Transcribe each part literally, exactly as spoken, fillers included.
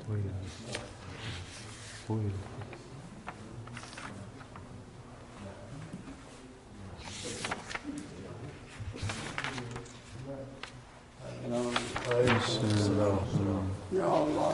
يا الله.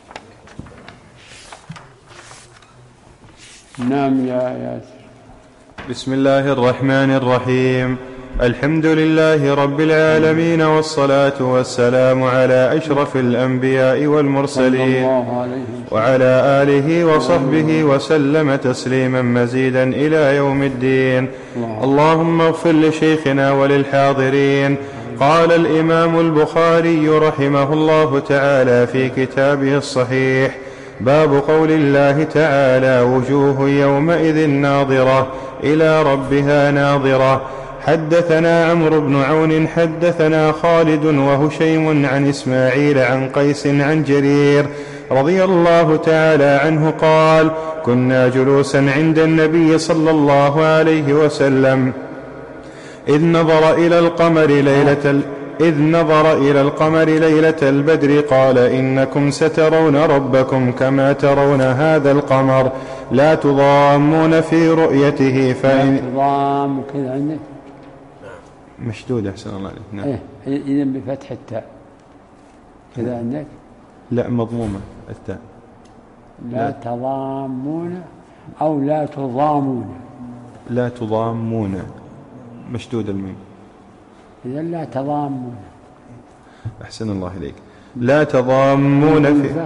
نعم يا ياسر. بسم الله الرحمن الرحيم. الحمد لله رب العالمين، والصلاة والسلام على أشرف الأنبياء والمرسلين وعلى آله وصحبه وسلم تسليما مزيدا إلى يوم الدين. اللهم اغفر لشيخنا وللحاضرين. قال الإمام البخاري رحمه الله تعالى في كتابه الصحيح: باب قول الله تعالى: وجوه يومئذ ناظرة إلى ربها ناظرة. حدثنا عمرو بن عون حدثنا خالد وهشيم عن إسماعيل عن قيس عن جرير رضي الله تعالى عنه قال: كنا جلوسا عند النبي صلى الله عليه وسلم إذ نظر إلى القمر ليلة ال... إذ نظر إلى القمر ليلة البدر قال: إنكم سترون ربكم كما ترون هذا القمر لا تضامون في رؤيته فإن لا تضام كذا عندك مشدود أحسن الله عليك. نعم. إيه إذن بفتح التاء كذا عندك. لا مضمومة التاء. لا, لا تضامون أو لا تضامون. لا تضامون مشدود الميم. إذا لا تضامون. أحسن الله إليك. لا تضامون في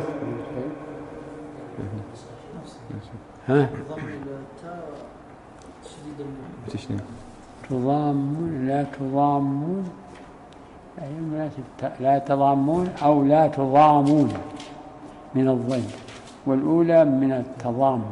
ها تضامون لا تضامون لا تضامون أو لا تضامون من الضم، والأولى من التضام.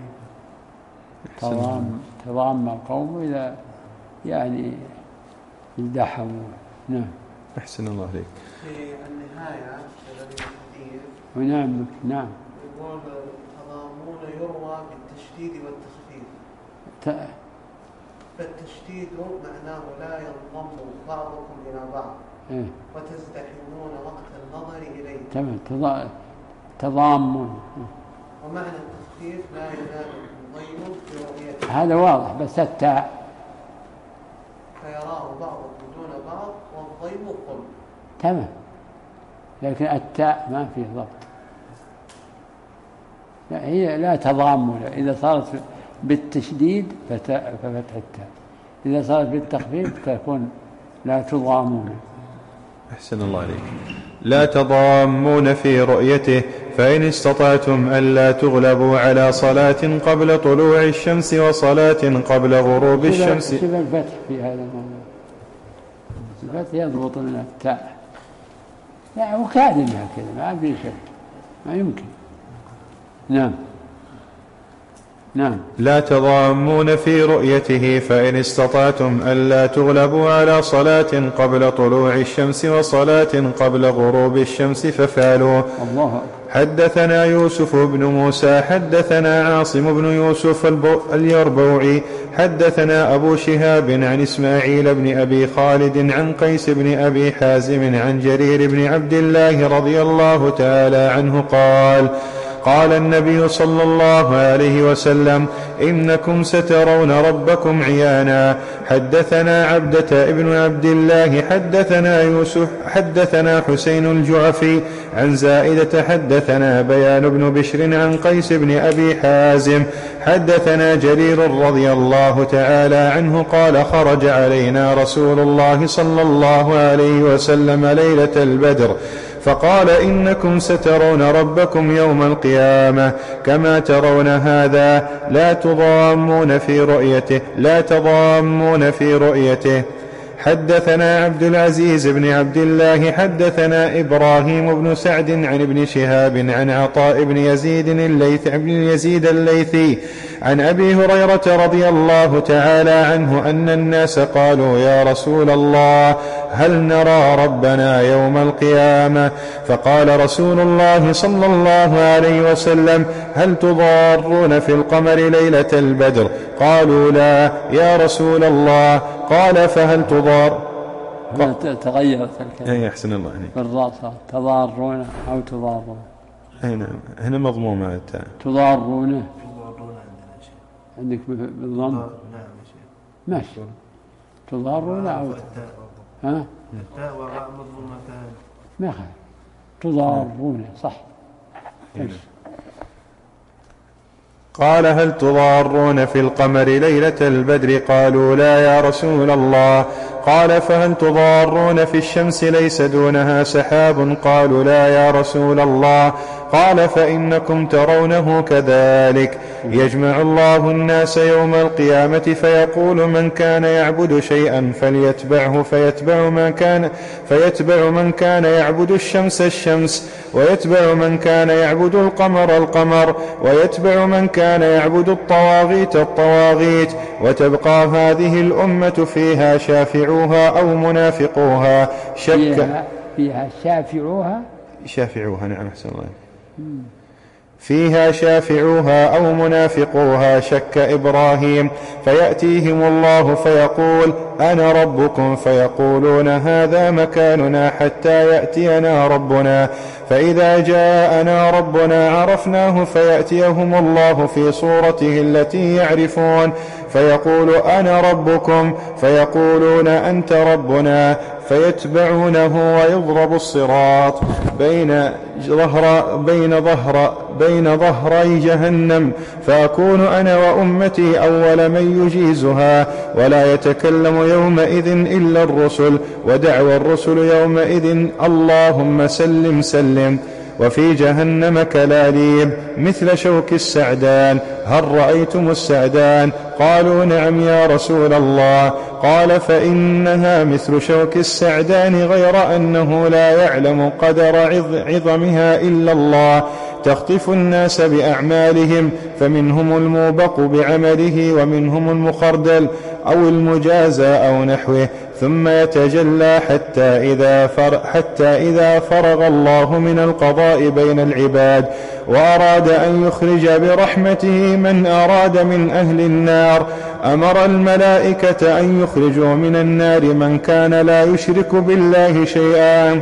تضام تضام القوم إذا يعني ازدحموا. نعم. أحسن الله عليك. في النهاية الحديث ونعم نعم يقول التضامون يروى بالتشديد والتخفيف. ت... فالتشديد معناه لا ينضم بعضكم إلى بعض. إيه؟ وتزدحمون وقت النظر إليه. تمام. تض... تضامون. ومعنى التخفيف لا ينال الضيم في رؤيته. هذا واضح، بس التاء فيراه بعضكم دون بعض والضيم قل. تمام، لكن التاء ما فيه ضبط. لا هي لا تضامن، إذا صارت بالتشديد ففتح التاء، إذا صارت بالتخفيف تكون لا تضامون. أحسن الله عليك. لا تضامون في رؤيته فإن استطعتم ألا تغلبوا على صلاة قبل طلوع الشمس وصلاة قبل غروب الشمس. شبه الفتح في هذا الموضوع، الفتح يضبط من التاء، يعني وكاد انها كذا ما في شك، ما يمكن. نعم نعم. لا تضامون في رؤيته فإن استطعتم ألا تغلبوا على صلاة قبل طلوع الشمس وصلاة قبل غروب الشمس ففعلوا. الله. حدثنا يوسف بن موسى حدثنا عاصم بن يوسف اليربوعي حدثنا أبو شهاب عن إسماعيل بن أبي خالد عن قيس بن أبي حازم عن جرير بن عبد الله رضي الله تعالى عنه قال: قال النبي صلى الله عليه وسلم: إنكم سترون ربكم عيانا. حدثنا عبدة ابن عبد الله حدثنا يوسف حدثنا حسين الجعفي عن زائدة حدثنا بيان بن بشر عن قيس بن أبي حازم حدثنا جرير رضي الله تعالى عنه قال: خرج علينا رسول الله صلى الله عليه وسلم ليلة البدر فقال: إنكم سترون ربكم يوم القيامة كما ترون هذا لا تضامون في رؤيته لا تضامون في رؤيته. حدثنا عبد العزيز بن عبد الله حدثنا إبراهيم بن سعد عن ابن شهاب عن عطاء بن يزيد الليث بن يزيد الليثي عن أبي هريرة رضي الله تعالى عنه أن الناس قالوا: يا رسول الله هل نرى ربنا يوم القيامة؟ فقال رسول الله صلى الله عليه وسلم: هل تضارون في القمر ليلة البدر؟ قالوا: لا يا رسول الله. قال: فهل تضار؟ تغيرت الكلمة. أي أحسن الله عليك. بالراء تضارون أو تضارون. هنا هنا مضمومة التاء. تضارون. تضارون عندنا شيء. عندك بالضم. نعم يا شيخ. ماشي. تضارون أو ها؟ التاء والراء مضمومتان. ما يخالف. تضارون صح. قال هل تضارون في القمر ليلة البدر؟ قالوا لا يا رسول الله. قال فهل تضارون في الشمس ليس دونها سحاب؟ قالوا لا يا رسول الله. قال فإنكم ترونه كذلك. يجمع الله الناس يوم القيامة فيقول من كان يعبد شيئا فليتبعه فيتبع من كان, فيتبع من كان يعبد الشمس الشمس، ويتبع من كان يعبد القمر القمر، ويتبع من كان يعبد الطواغيت الطواغيت، وتبقى هذه الأمة فيها شافعوها أو منافقوها. شك فيها, فيها شافعوها شافعوها نعم أحسن الله. فيها شافعوها أو منافقوها شك إبراهيم، فيأتيهم الله فيقول أنا ربكم، فيقولون هذا مكاننا حتى يأتينا ربنا، فإذا جاءنا ربنا عرفناه، فيأتيهم الله في صورته التي يعرفون، فيقول أنا ربكم، فيقولون أنت ربنا، فيتبعونه ويضرب الصراط بين ظهر بين ظهر بين ظهري جهنم، فأكون أنا وأمتي أول من يجيزها، ولا يتكلم يومئذ إلا الرسل، ودعوى الرسل يومئذ اللهم سلم سلم. وفي جهنم كلاليب مثل شوك السعدان، هل رأيتم السعدان؟ قالوا نعم يا رسول الله. قال فإنها مثل شوك السعدان غير أنه لا يعلم قدر عظمها إلا الله، تخطف الناس بأعمالهم، فمنهم الموبق بعمله، ومنهم المخردل أو المجازى أو نحوه، ثم يتجلى حتى إذا, فر حتى إذا فرغ الله من القضاء بين العباد وأراد أن يخرج برحمته من أراد من أهل النار، أمر الملائكة أن يخرجوا من النار من كان لا يشرك بالله شيئا،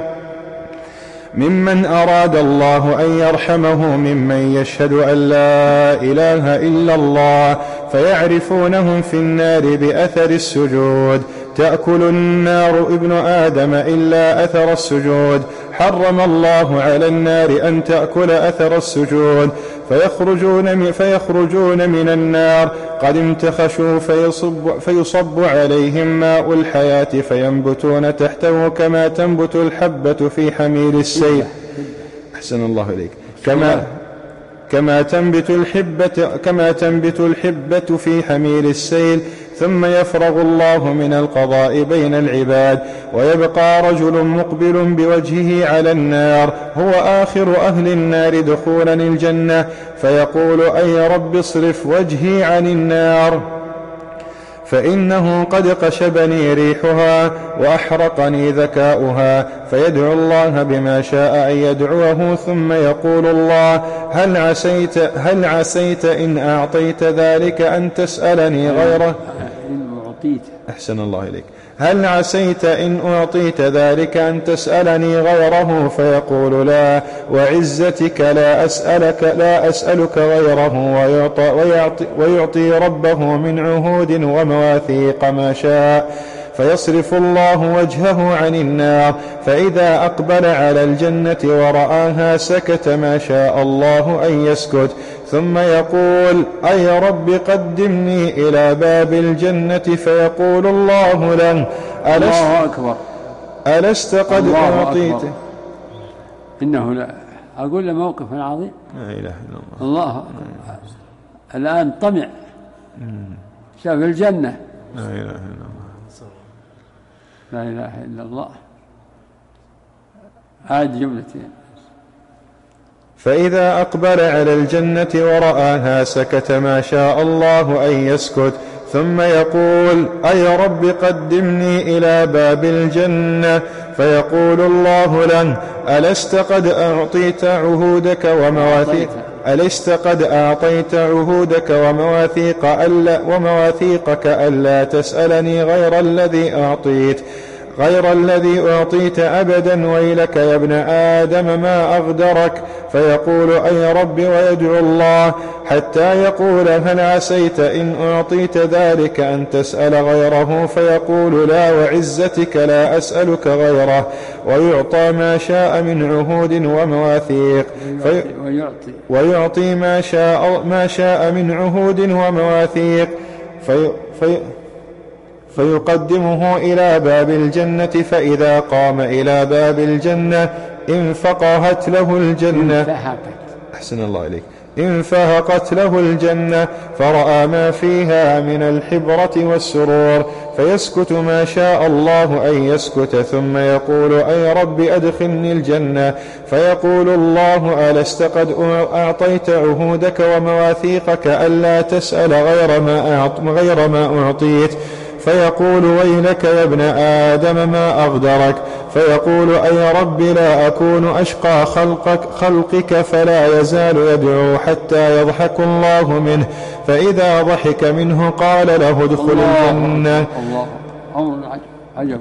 ممن أراد الله أن يرحمه، ممن يشهد أن لا إله إلا الله، فيعرفونهم في النار بأثر السجود، تأكل النار ابن آدم إلا أثر السجود، حرم الله على النار أن تأكل أثر السجود، فيخرجون من, فيخرجون من النار قد انتخشوا، فيصب, فيصب عليهم ماء الحياة، فينبتون تحته كما تنبت الحبة في حميل السيل. أحسن الله إليك. كما كما تنبت الحبة كما تنبت الحبة في حميل السيل، ثم يفرغ الله من القضاء بين العباد، ويبقى رجل مقبل بوجهه على النار، هو آخر أهل النار دخولا الجنة، فيقول أي رب اصرف وجهي عن النار، فإنه قد قشبني ريحها وأحرقني ذكاؤها، فيدعو الله بما شاء أن يدعوه، ثم يقول الله هل عسيت, هل عسيت إن أعطيت ذلك أن تسألني غيره؟ أحسن الله إليك. هل عسيت إن أعطيت ذلك أن تسألني غيره؟ فيقول لا وعزتك لا أسألك, لا أسألك غيره، ويعطي, ويعطي, ويعطي ربه من عهود ومواثيق ما شاء، فيصرف الله وجهه عن النار، فإذا أقبل على الجنة ورآها سكت ما شاء الله أن يسكت، ثم يقول أي رب قدمني إلى باب الجنة، فيقول الله له ألست, الله أكبر. ألست قد أعطيت. إنه لا أقول له موقف عظيم. لا إله إلا الله. الله الآن طمع شاف الجنة. لا إله إلا الله. لا إله إلا الله. هذه جملتين. فإذا أقبل على الجنة ورآها سكت ما شاء الله أن يسكت، ثم يقول أي رب قدمني إلى باب الجنة، فيقول الله له ألست قد أعطيت عهودك ومواثيق ألست قد أعطيت عهودك ومواثيق ألا ومواثيقك ألا تسألني غير الذي أعطيت غير الذي أعطيت أبدا، ويلك يا ابن آدم ما أغدرك، فيقول أي رب ويدعو الله حتى يقول هل عسيت إن أعطيت ذلك أن تسأل غيره؟ فيقول لا وعزتك لا أسألك غيره، ويعطى ما شاء من عهود ومواثيق في ويعطي, ويعطي ما شاء, ما شاء من عهود ومواثيق في في فيقدمه إلى باب الجنة، فإذا قام إلى باب الجنة انفقهت له الجنة أحسن الله إليك انفهقت له الجنة فرأى ما فيها من الحبرة والسرور، فيسكت ما شاء الله أن يسكت، ثم يقول أي رب أدخلني الجنة، فيقول الله ألست قد أعطيت عهودك ومواثيقك ألا تسأل غير ما, غير ما أعطيت؟ فيقول ويلك يا ابن آدم ما أغدرك؟ فيقول أي رب لا أكون أشقى خلقك, خلقك فلا يزال يدعو حتى يضحك الله منه، فإذا ضحك منه قال له ادخل الجنة. الله أمر عجب.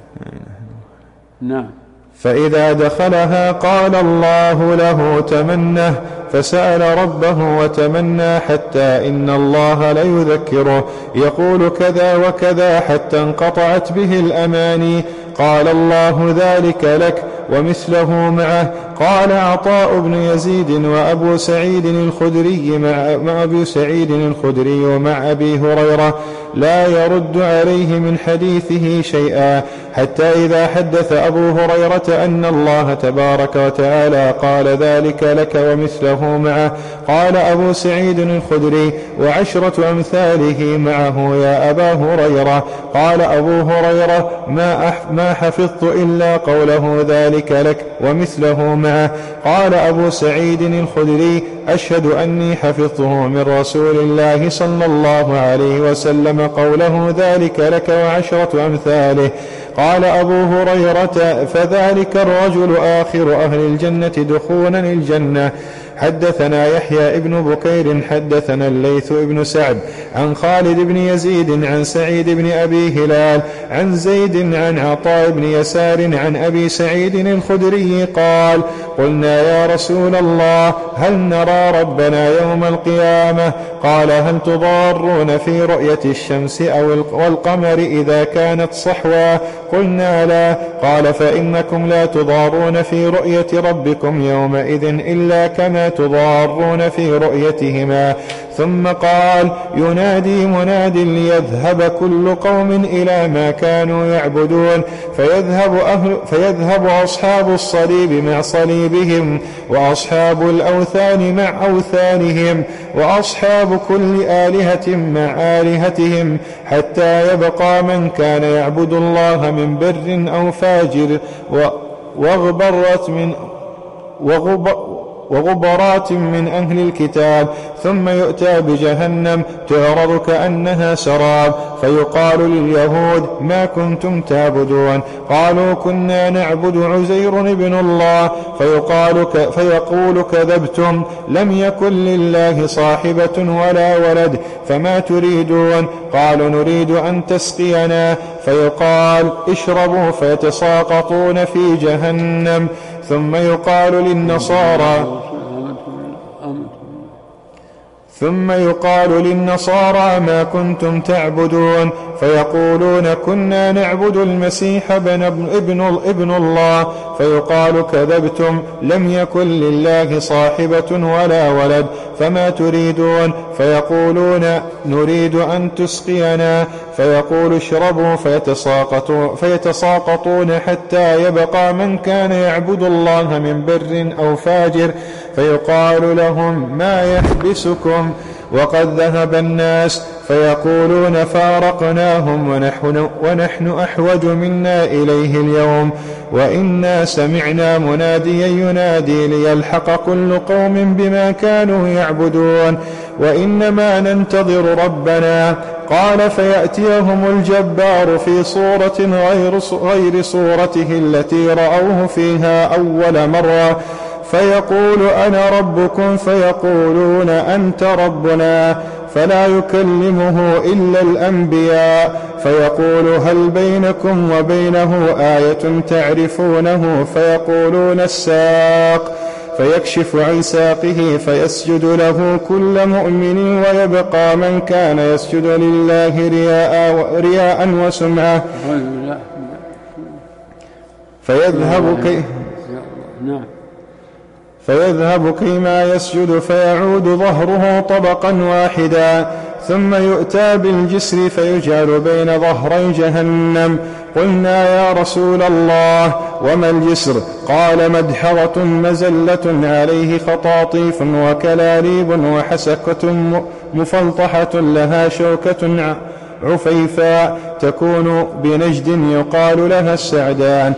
نعم. فإذا دخلها قال الله له تمنه، فسأل ربه وتمنى حتى إن الله ليذكره يقول كذا وكذا حتى انقطعت به الأماني. قال الله ذلك لك ومثله معه. قال عطاء بن يزيد وأبو سعيد الخدري مع, مع أبي سعيد الخدري ومع أبي هريرة لا يرد عليه من حديثه شيئا، حتى إذا حدث أبو هريرة أن الله تبارك وتعالى قال ذلك لك ومثله معه، قال أبو سعيد الخدري وعشرة أمثاله معه يا أبا هريرة. قال أبو هريرة ما, ما حفظت إلا قوله ذلك لك ومثله معه. قال أبو سعيد الخدري أشهد أني حفظته من رسول الله صلى الله عليه وسلم قوله ذلك لك وعشرة أمثاله. قال أبو هريرة فذلك الرجل آخر أهل الجنة دخولا الجنة. حدثنا يحيى ابن بكير حدثنا الليث ابن سعد عن خالد بن يزيد عن سعيد بن أبي هلال عن زيد عن عطاء بن يسار عن أبي سعيد الخدري قال قلنا يا رسول الله هل نرى ربنا يوم القيامة؟ قال هل تضارون في رؤية الشمس أو والقمر إذا كانت صحوا؟ قلنا لا. قال فإنكم لا تضارون في رؤية ربكم يومئذ إلا كما تضارون في رؤيتهما. ثم قال ينادي مناد ليذهب كل قوم إلى ما كانوا يعبدون، فيذهب, أهل فيذهب أصحاب الصليب مع صليبهم، وأصحاب الأوثان مع أوثانهم، وأصحاب كل آلهة مع آلهتهم، حتى يبقى من كان يعبد الله من بر أو فاجر وغبرت من وغب وغبرات من أهل الكتاب. ثم يؤتى بجهنم تعرض كأنها سراب، فيقال لليهود ما كنتم تعبدون؟ قالوا كنا نعبد عزير بن الله. فيقال ك فيقول كذبتم، لم يكن لله صاحبة ولا ولد، فما تريدون؟ قالوا نريد أن تسقينا. فيقال اشربوا، فيتساقطون في جهنم. ثم يقال للنصارى ثم يقال للنصارى ما كنتم تعبدون؟ فيقولون كنا نعبد المسيح ابن, ابن, ابن الله. فيقال كذبتم، لم يكن لله صاحبة ولا ولد، فما تريدون؟ فيقولون نريد أن تسقينا. فيقول اشربوا، فيتساقطون, فيتساقطون حتى يبقى من كان يعبد الله من بر أو فاجر. فيقال لهم ما يحبسكم وقد ذهب الناس؟ فيقولون فارقناهم ونحن, ونحن أحوج منا إليه اليوم، وإنا سمعنا مناديا ينادي ليلحق كل قوم بما كانوا يعبدون، وإنما ننتظر ربنا. قال فيأتيهم الجبار في صورة غير, غير صورته التي رأوه فيها أول مرة، فيقول أنا ربكم، فيقولون أنت ربنا، فلا يكلمه إلا الأنبياء. فيقول هل بينكم وبينه آية تعرفونه؟ فيقولون الساق. فيكشف عن ساقه فيسجد له كل مؤمن، ويبقى من كان يسجد لله رياء, رياء وسمعة فيذهب كي فيذهب كيما يسجد فيعود ظهره طبقا واحدا، ثم يؤتى بالجسر فيجعل بين ظهري جهنم. قلنا يا رسول الله وما الجسر؟ قال مدحضة مزلة عليه خطاطيف وكلاليب وحسكة مفلطحة لها شوكة عفيفاء تكون بنجد يقال لها السعدان.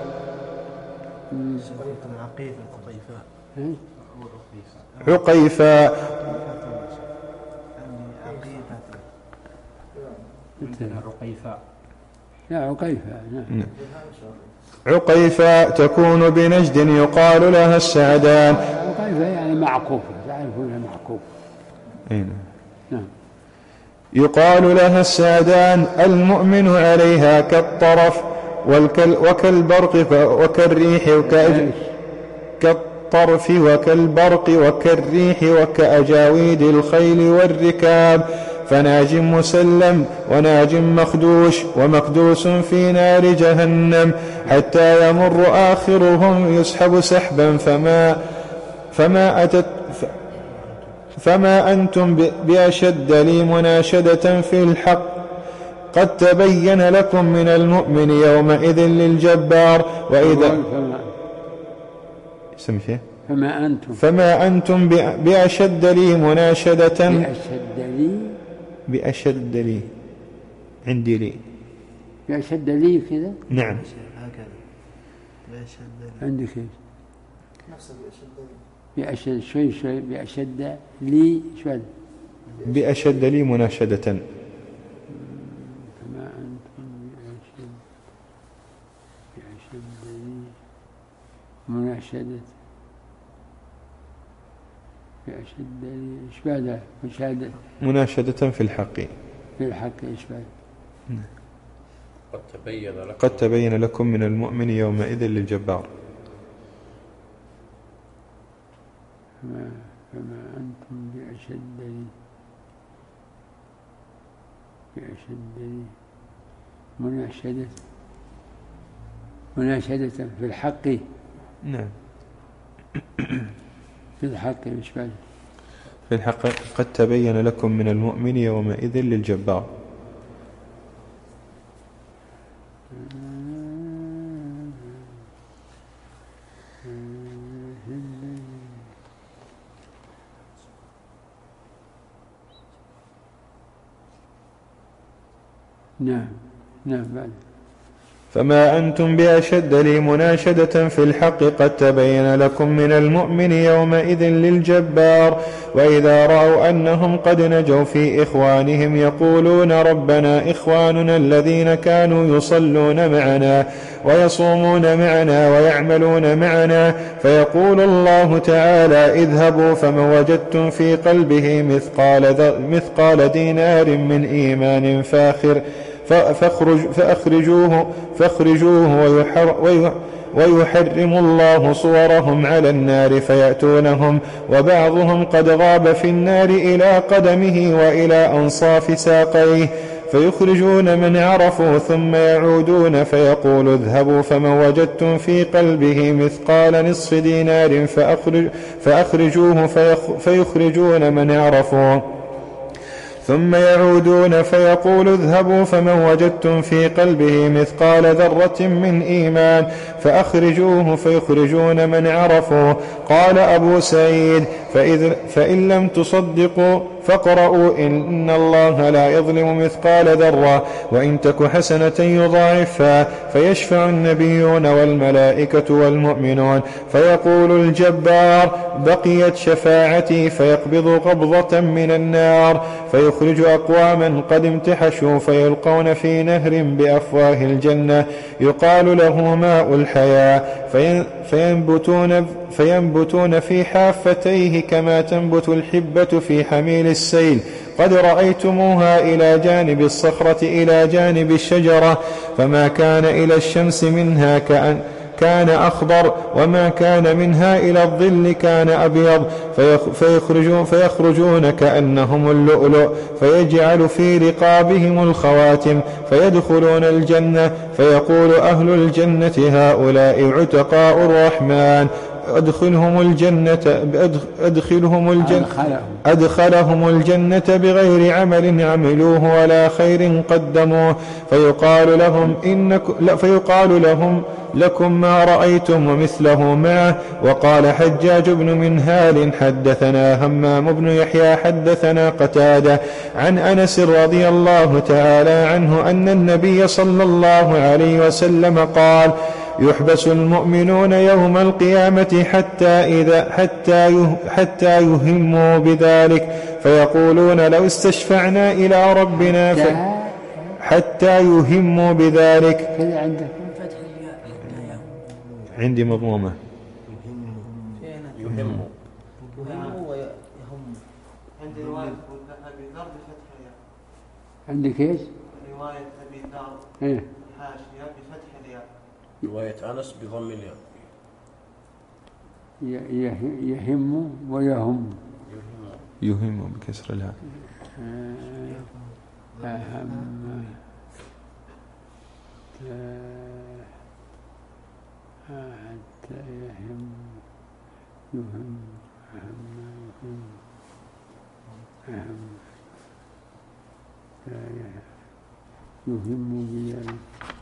عقيفاء عقيفاء تكون بنجد يقال لها السعدان. عقيفاء يعني معكوفة، تعرفون معكوفة. نعم. يقال لها السعدان. المؤمن عليها كالطرف وكالبرق وكالريح كالطرف وكالبرق وكالريح وكأجاويد الخيل والركاب، فناج مسلم وناج مخدوش ومكدوس في نار جهنم، حتى يمر آخرهم يسحب سحبا فما, فما, أتت فما أنتم بأشد لي مناشدة في الحق. قد تبين لكم من المؤمن يومئذ للجبار. وإذا فما أنتم فما أنتم بأشد لي مناشدة بأشد لي بأشد لي عندي لي بأشد لي كذا. نعم هكذا بأشد عندك ايش؟ نفس بأشد بأشد شوي شوي بأشد لي شوي بأشد لي مناشدة. فما أنتم بأشد بأشد لي مناشدة بأشد لي إيش بعدها؟ مشاهدة مناشدة في الحق في الحق إيش بعد؟ قد تبين لكم قد تبين لكم من المؤمن يومئذ للجبار. فما, فما أنتم بأشد لي بأشد لي مناشدة مناشدة في الحق. نعم في الحق مش بعد في الحق. قد تبين لكم من المؤمن يومئذ للجبار. نعم نعم بعد. فما أنتم بأشد لي مناشدة في الحق. قد تبين لكم من المؤمن يومئذ للجبار. وإذا رأوا أنهم قد نجوا في إخوانهم يقولون ربنا إخواننا الذين كانوا يصلون معنا ويصومون معنا ويعملون معنا، فيقول الله تعالى اذهبوا فمن وجدتم في قلبه مثقال, مثقال دينار من إيمان فاخر فأخرج فأخرجوه, فأخرجوه ويحر ويحرم الله صورهم على النار فيأتونهم وبعضهم قد غاب في النار إلى قدمه وإلى أنصاف ساقيه، فيخرجون من عرفوا ثم يعودون فيقول اذهبوا فمن وجدتم في قلبه مثقال نصف دينار فأخرج فأخرجوه فيخرجون من عرفوا ثم يعودون فيقول اذهبوا فمن وجدتم في قلبه مثقال ذرة من إيمان فأخرجوه فيخرجون من عرفوا. قال أبو سعيد فإذ فإن لم تصدقوا فاقرؤوا إن الله لا يظلم مثقال ذرة وإن تك حسنة يضاعفها، فيشفع النبيون والملائكة والمؤمنون فيقول الجبار بقيت شفاعتي فيقبض قبضة من النار فيخرج أقواما قد امتحشوا فيلقون في نهر بأفواه الجنة يقال له ماء الحياة فينبتون, فينبتون في حافتيه كما تنبت الحبة في حميل السيل. قد رأيتموها إلى جانب الصخرة إلى جانب الشجرة، فما كان إلى الشمس منها كأن كان أخضر، وما كان منها إلى الظل كان أبيض، فيخرجون, فيخرجون كأنهم اللؤلؤ، فيجعل في رقابهم الخواتم، فيدخلون الجنة، فيقول أهل الجنة هؤلاء عتقاء الرحمن، أدخلهم الجنة أدخلهم الجنة أدخلهم الجنة بغير عمل عملوه ولا خير قدموه، فيقال لهم إنك لا فيقال لهم لكم ما رأيتم ومثله معه. وقال حجاج بن منهال حدثنا همام بن يحيى حدثنا قتادة عن أنس رضي الله تعالى عنه أن النبي صلى الله عليه وسلم قال: يحبس المؤمنون يوم القيامة حتى إذا حتى حتى يهموا بذلك، فيقولون لو استشفعنا إلى ربنا ف... حتى يهموا بذلك. عندي مضمومة يهم عندي رواية أبي ذر بفتح الياء. عندك ايش؟ رواية أبي ذر ايه حاشية بفتح الياء. رواية أنس بضم الياء. يهم ويهم. يهم بكسر الهاء. أهم حتى يهم يهم أهم يهم أهم يهم بذلك.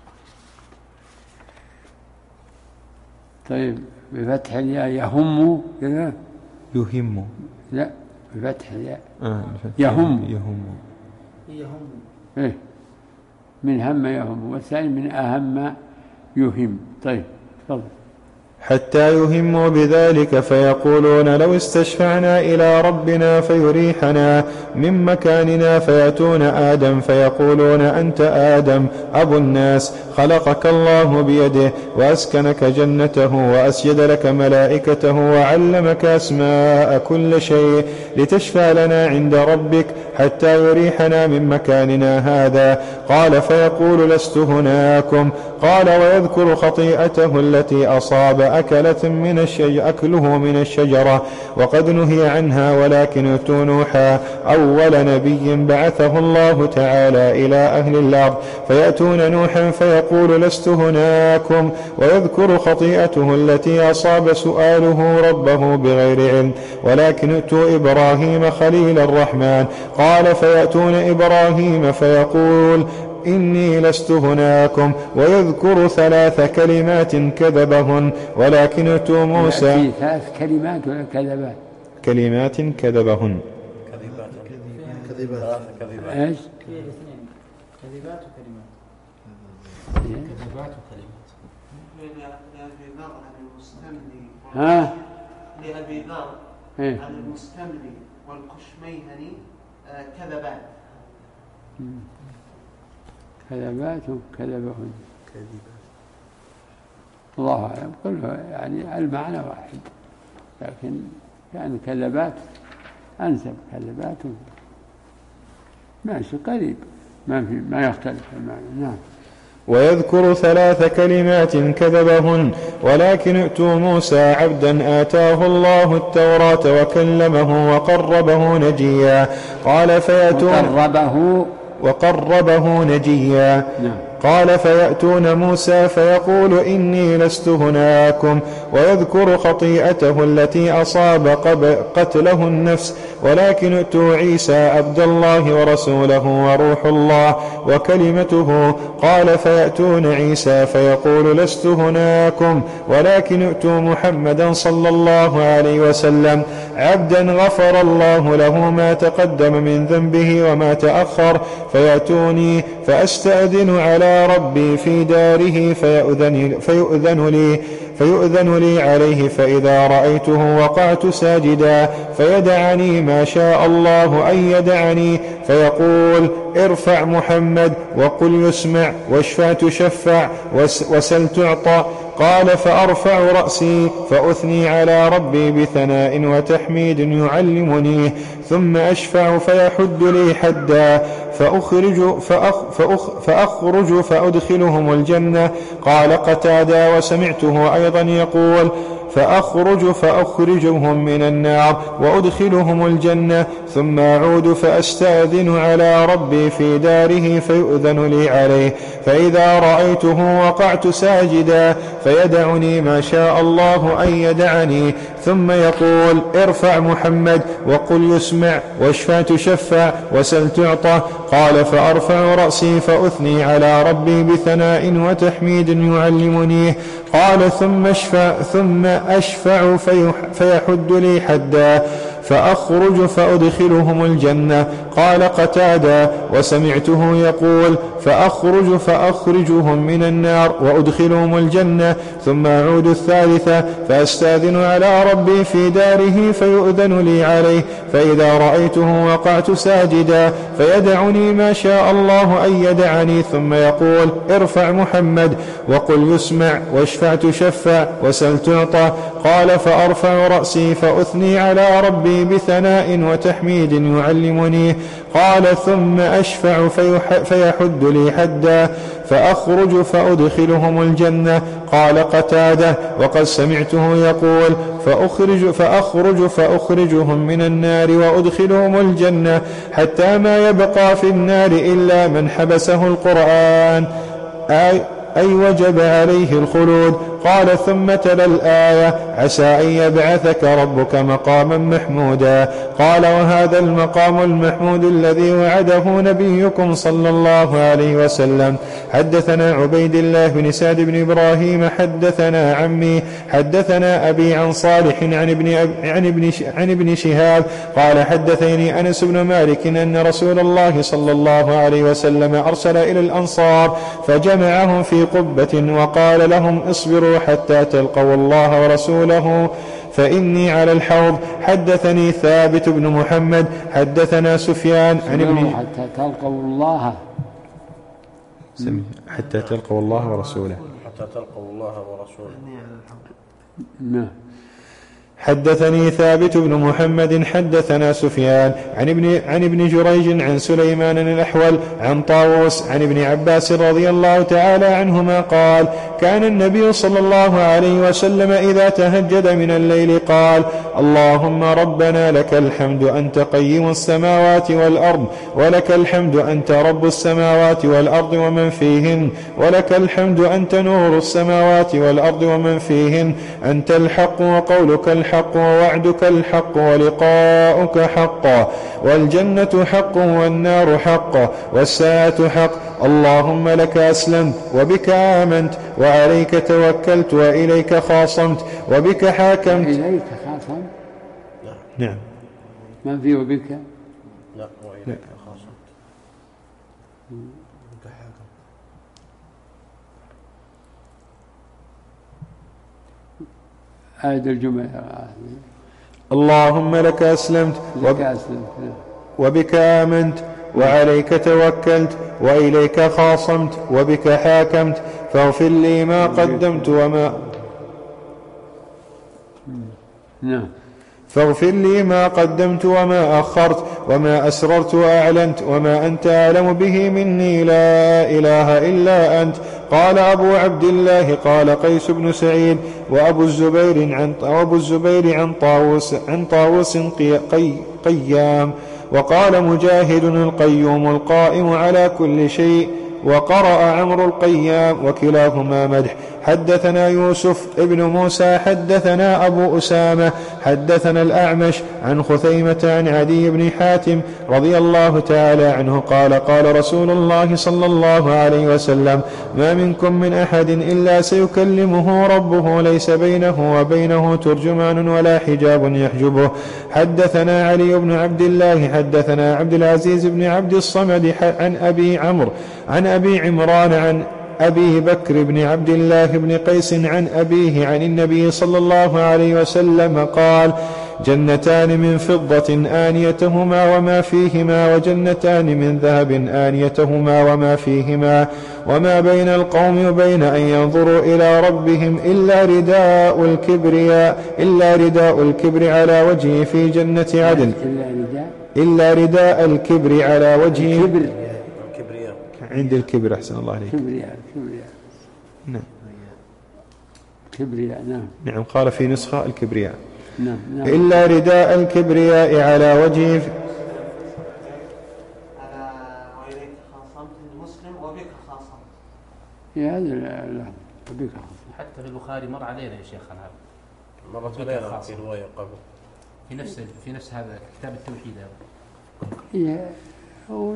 طيب بفتح الياء يهم كذا. يهم لا بفتح الياء آه يهم يهم يهم إيه من هم يهم، والثاني من أهم يهم. طيب تفضل. حتى يهموا بذلك، فيقولون لو استشفعنا إلى ربنا فيريحنا من مكاننا، فيأتون آدم فيقولون أنت آدم أبو الناس، خلقك الله بيده وأسكنك جنته وأسجد لك ملائكته وعلمك أسماء كل شيء لتشفع لنا عند ربك حتى يريحنا من مكاننا هذا. قال فيقول لست هناكم. قال ويذكر خطيئته التي أصاب أكلة من الشجر أكله من الشجرة وقد نهي عنها، ولكن ائتوا نوحا أول نبي بعثه الله تعالى إلى أهل الأرض، فيأتون نوحا فيقول لست هناكم، ويذكر خطيئته التي أصاب سؤاله ربه بغير علم، ولكن ائتوا إبراهيم خليل الرحمن. قال فيأتون إبراهيم فيقول إني لست هناكم، ويذكر ثلاث كلمات كذبهن، ولكن ائتوا موسى. ثلاث كلمات ولا كذبات؟ كلمات كذبهن. كذبات كذبات ثلاث كذبات. ايش؟ كذبات وكلمات. كذبات وكلمات. لأبي ذر عن المستملي ها؟ لأبي ذر إيه؟ عن المستملي والقشميهني كذبات. كذبات كذبهن. الله أعلم، كله يعني المعنى واحد، لكن يعني كذبات أنسب. كذبات ماشي قريب، ما في ما يختلف المعنى. نعم. ويذكر ثلاث كلمات كذبهن، ولكن ائتوا موسى عبدا آتاه الله التوراة وكلمه وقربه نجيا. قال فيأتون وقربه وقربه نجيا. نعم. قال فيأتون موسى فيقول إني لست هناكم، ويذكر خطيئته التي أصاب قتله النفس، ولكن ائتوا عيسى عبد الله ورسوله وروح الله وكلمته. قال فيأتون عيسى فيقول لست هناكم، ولكن ائتوا محمدا صلى الله عليه وسلم عبدا غفر الله له ما تقدم من ذنبه وما تأخر، فيأتوني فأستأذن على ربي في داره فيؤذن, فيؤذن لي فيؤذن لي عليه، فإذا رأيته وقعت ساجدا، فيدعني ما شاء الله أن يدعني، فيقول ارفع محمد وقل يسمع واشفع تشفع وسل تعطى. قال فأرفع رأسي فأثني على ربي بثناء وتحميد يعلمنيه، ثم أشفع فيحد لي حدا فأخرج, فأخ فأخ فأخرج فأدخلهم الجنة. قال قتادة: وسمعته أيضا يقول: فأخرج فأخرجهم من النار وأدخلهم الجنة، ثم أعود فأستأذن على ربي في داره فيؤذن لي عليه، فإذا رأيته وقعت ساجدا فيدعني ما شاء الله أن يدعني، ثم يقول: ارفع محمد وقل يسمع واشفع تشفع وسل تعطى. قال: فأرفع رأسي فأثني على ربي بثناء وتحميد يعلمنيه. قال: ثم اشفع ثم أشفع فيحد لي حدا فأخرج فأدخلهم الجنة. قال قتادة: وسمعته يقول: فأخرج فأخرجهم من النار وأدخلهم الجنة، ثم أعود الثالثة فأستأذن على ربي في داره فيؤذن لي عليه، فإذا رأيته وقعت ساجدا فيدعني ما شاء الله أن يدعني، ثم يقول: ارفع محمد وقل يسمع واشفع تشفع وسل تعطى. قال: فأرفع رأسي فأثني على ربي بثناء وتحميد يعلمني. قال: ثم أشفع فيحد لي حدا فأخرج فأدخلهم الجنة. قال قتادة: وقد سمعته يقول: فأخرج فأخرج فأخرجهم من النار وأدخلهم الجنة، حتى ما يبقى في النار إلا من حبسه القرآن، أي, أي وجب عليه الخلود. قال: ثم تلا الآية: عسى أن يبعثك ربك مقاما محمودا. قال: وهذا المقام المحمود الذي وعده نبيكم صلى الله عليه وسلم. حدثنا عبيد الله بن سعد بن إبراهيم حدثنا عمي حدثنا أبي عن صالح عن ابن, عن ابن, عن ابن شهاب قال: حدثني أنس بن مالك أن رسول الله صلى الله عليه وسلم أرسل إلى الأنصار فجمعهم في قبة وقال لهم: اصبروا حتى تلقوا الله ورسوله فإني على الحوض. حدثني ثابت بن محمد حدثنا سفيان عن ابن حتى تلقوا الله حتى تلقوا الله ورسوله حتى تلقوا الله ورسوله. نعم. حدثني ثابت بن محمد حدثنا سفيان عن ابن, عن ابن جريج عن سليمان الأحول عن طاووس عن ابن عباس رضي الله تعالى عنهما قال: كان النبي صلى الله عليه وسلم إذا تهجد من الليل قال: اللهم ربنا لك الحمد أنت قيم السماوات والأرض، ولك الحمد أنت رب السماوات والأرض ومن فيهن، ولك الحمد أنت نور السماوات والأرض ومن فيهن، أنت الحق وقولك الحق ووعدك الحق ولقاؤك حق، والجنة حق والنار حق والساعة حق. اللهم لك أسلمت وبك آمنت وعليك توكلت وإليك خاصمت وبك حاكمت. إليك خاصمت؟ نعم. ما في وبك؟ لا، وإليك خاصمت. وبك حاكمت. هذا الجملة. اللهم لك أسلمت لك أسلمت وبك آمنت وعليك توكلت وإليك خاصمت وبك حاكمت، فاغفر لي ما قدمت وما نعم فاغفر لي ما قدمت وما أخرت وما أسررت وأعلنت وما أنت أعلم به مني، لا إله إلا أنت. قال أبو عبد الله قال قيس بن سعيد وأبو الزبير عن, وأبو الزبير عن طاووس, عن طاووس قي قي قيام. وقال مجاهد القيوم القائم على كل شيء، وقرأ عمرو القيام، وكلاهما مدح. حدثنا يوسف ابن موسى حدثنا أبو أسامة حدثنا الأعمش عن خثيمة عن عدي بن حاتم رضي الله تعالى عنه قال: قال رسول الله صلى الله عليه وسلم: ما منكم من أحد إلا سيكلمه ربه ليس بينه وبينه ترجمان ولا حجاب يحجبه. حدثنا علي بن عبد الله حدثنا عبد العزيز بن عبد الصمد عن أبي عمرو عن أبي عمران عن أبي بكر بن عبد الله بن قيس عن أبيه عن النبي صلى الله عليه وسلم قال: جنتان من فضة آنيتهما وما فيهما، وجنتان من ذهب آنيتهما وما فيهما، وما بين القوم وبين أن ينظروا إلى ربهم إلا رداء الكبر إلا رداء الكبر على وجهه في جنة عدن إلا رداء الكبر على وجهه عند الكبر أحسن الله عليك. كبرياء كبرياء نعم كبرياء نعم نعم قال في نسخة الكبرياء. نعم نعم. إلا رداء الكبرياء على وجهه على وإليك خاصمت المسلم وبك خاصمت. في هذا لا بك حتى في البخاري مر علينا يا شيخنا هذا مرت علينا في رواية قبل في نفس في نفس هذا كتاب التوحيد هذا. هي هو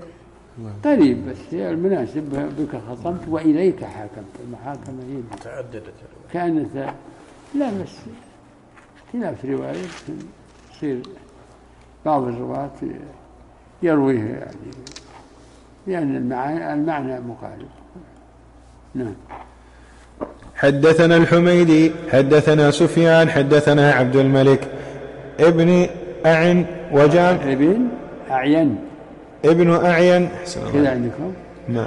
قريب بس هي المناسب بك خصمت وإليك حاكمت. المحاكمة هي تعددت كانت لا بس اختلاف رواية يصير بعض الرواة يرويه يعني لأن المعنى المعنى مخالف. نعم. حدثنا الحميدي حدثنا سفيان حدثنا عبد الملك ابن أعن وجام ابن أعين ابن أعين كذا عندكم؟ ما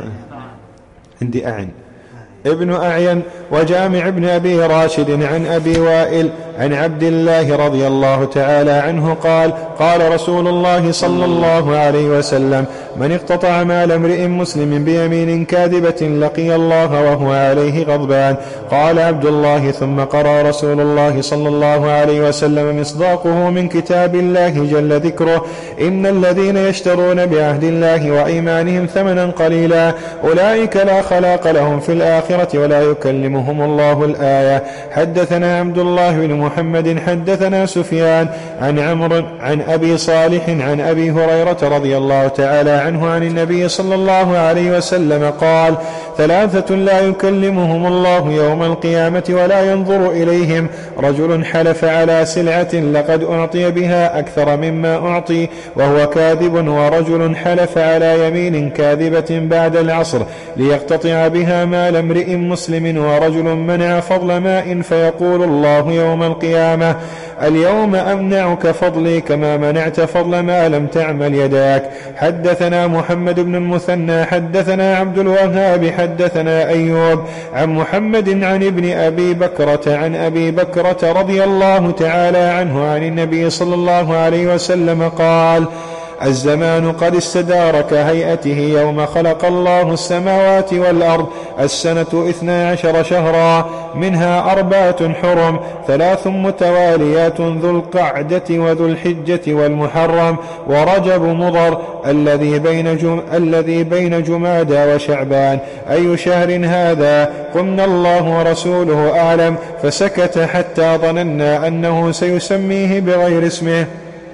عندي أعن ابن أعين وجامع ابن أبي راشد عن أبي وائل عن عبد الله رضي الله تعالى عنه قال قال رسول الله صلى الله عليه وسلم من اقتطع مال امرئ مسلم بيمين كاذبة لقي الله وهو عليه غضبان. قال عبد الله ثم قرأ رسول الله صلى الله عليه وسلم مصداقه من كتاب الله جل ذكره إن الذين يشترون بعهد الله وإيمانهم ثمنا قليلا أولئك لا خلاق لهم في الآخرة ولا يكلمهم الله الآية. حدثنا عبد الله بن محمد حدثنا سفيان عن عمرو عن أبي صالح عن أبي هريرة رضي الله تعالى عنه عن النبي صلى الله عليه وسلم قال ثلاثة لا يكلمهم الله يوم القيامة ولا ينظر إليهم رجل حلف على سلعة لقد أعطي بها أكثر مما أعطي وهو كاذب ورجل حلف على يمين كاذبة بعد العصر ليقتطع بها مال امرئ مسلم ورجل منع فضل ماء فيقول الله يوم القيامة اليوم أمنعك فضلي كما منعت فضل ما لم تعمل يداك. حدثنا محمد بن المثنى حدثنا عبد الوهاب حدثنا أيوب عن محمد عن ابن أبي بكرة عن أبي بكرة رضي الله تعالى عنه عن النبي صلى الله عليه وسلم قال الزمان قد استدار كهيئته يوم خلق الله السماوات والأرض السنة اثنا عشر شهرا منها أربعة حرم ثلاث متواليات ذو القعدة وذو الحجة والمحرم ورجب مضر الذي بين, جم... الذي بين جمادى وشعبان أي شهر هذا قلنا الله ورسوله أعلم فسكت حتى ظننا أنه سيسميه بغير اسمه.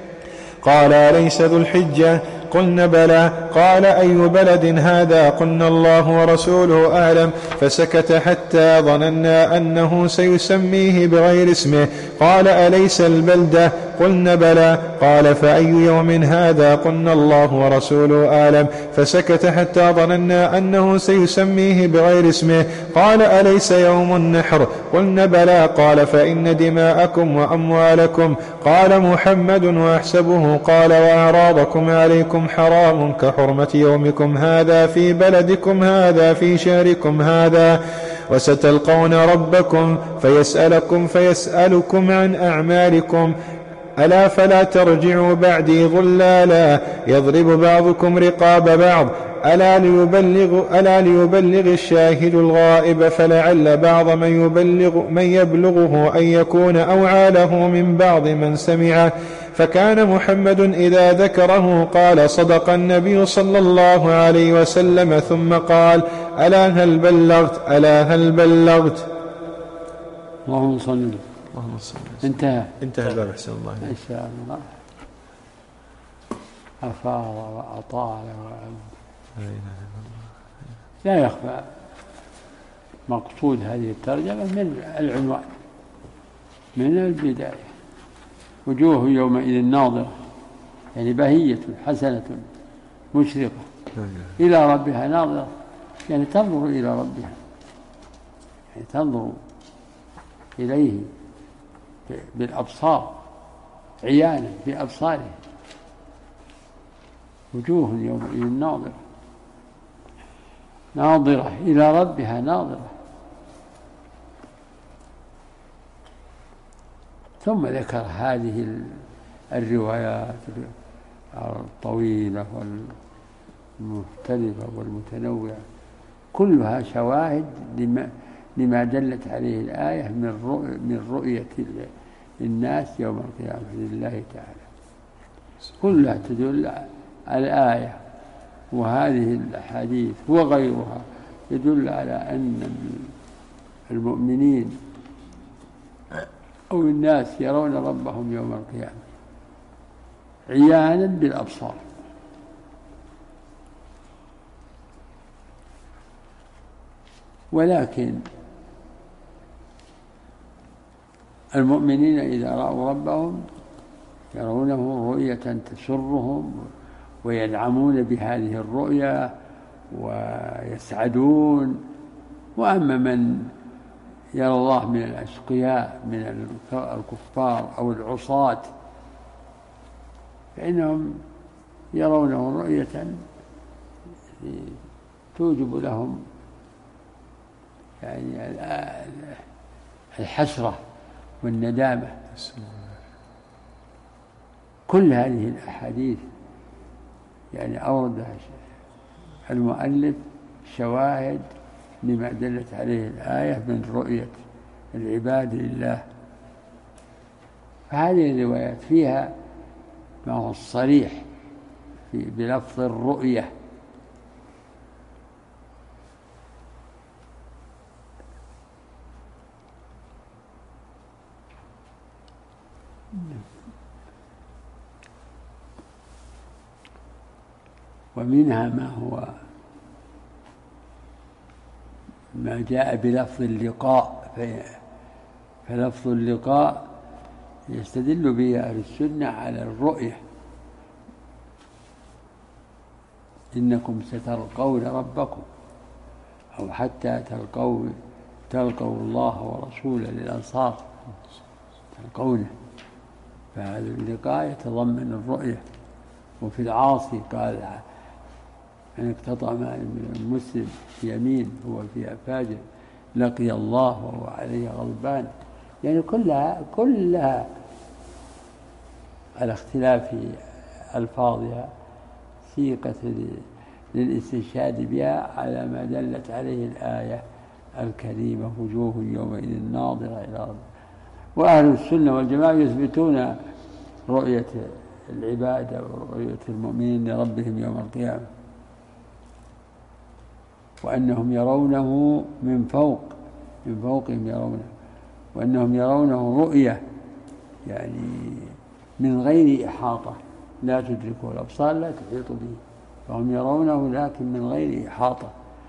قال أليس ذو الحجة قلنا بلى قال أي بلد هذا قلنا الله ورسوله أعلم فسكت حتى ظننا أنه سيسميه بغير اسمه. قال أليس البلدة قلنا بلى قال فأي يوم هذا قلنا الله ورسوله أعلم فسكت حتى ظننا أنه سيسميه بغير اسمه. قال أليس يوم النحر قلنا بلى قال فإن دماءكم وأموالكم قال محمد وأحسبه قال وأعراضكم عليكم حرام كحرمة يومكم هذا في بلدكم هذا في شهركم هذا وستلقون ربكم فيسألكم فيسألكم عن أعمالكم ألا فلا ترجعوا بعدي ضلالا يضرب بعضكم رقاب بعض ألا ليبلغ, ألا ليبلغ الشاهد الغائب فلعل بعض من, يبلغ من يبلغه أن يكون أوعاله من بعض من سمعه. فكان محمد إذا ذكره قال صدق النبي صلى الله عليه وسلم ثم قال ألا هل بلغت ألا هل بلغت. اللهم صل اللهم صل انتهى انتهى الباب أحسن الله إن شاء الله. أفاض وأطال وأبد لا يخفى مقصود هذه الترجمة من العنوان من البداية وجوه يومئذ ناظرة يعني بهية حسنة مشرقة إلى ربها ناظرة يعني تنظر إلى ربها يعني تنظر إليه بالأبصار عيانا بأبصاره وجوه يومئذ ناظرة ناظرة إلى ربها ناظرة. ثم ذكر هذه الروايات الطويلة المختلفة والمتنوعة كلها شواهد لما, لما دلت عليه الآية من رؤية, من رؤية الناس يوم القيامة لله تعالى. كلها تدل على الآية وهذه الأحاديث وغيرها يدل على أن المؤمنين أو الناس يرون ربهم يوم القيامة عيانا بالأبصار. ولكن المؤمنين إذا رأوا ربهم يرونه رؤية تسرهم وينعمون بهذه الرؤية ويسعدون. وأما من يرى الله من الأشقياء من الكفار أو العصاة فإنهم يرونه رؤية توجب لهم يعني الحسرة والندامة. كل هذه الأحاديث يعني أوردها المؤلف شواهد لما دلت عليه الآية من رؤية العباد لله. فهذه الروايات فيها ما هو الصريح في بلفظ الرؤية ومنها ما هو ما جاء بلفظ اللقاء. فلفظ اللقاء يستدل به أهل السنة على الرؤية. إنكم ستلقون ربكم أو حتى تلقوا تلقوا الله ورسوله للأنصار تلقونه. فهذا اللقاء يتضمن الرؤية. وفي العاصي قال أن اقتطع من المسلم في يمين هو في فاجر لقي الله وهو عليه غضبان. يعني كلها كلها على اختلاف ألفاظها سيقة للاستشهاد بها على ما دلت عليه الآية الكريمة وجوه يومئذ ناظرة إلى ربها. وأهل السنة والجماعة يثبتون رؤية العبادة ورؤية المؤمنين لربهم يوم القيامة وأنهم يرونه من فوق من فوقهم يرونه وأنهم يرونه رؤية يعني من غير إحاطة لا تدركه الأبصار لا تحيط به. فهم يرونه لكن من غير إحاطة.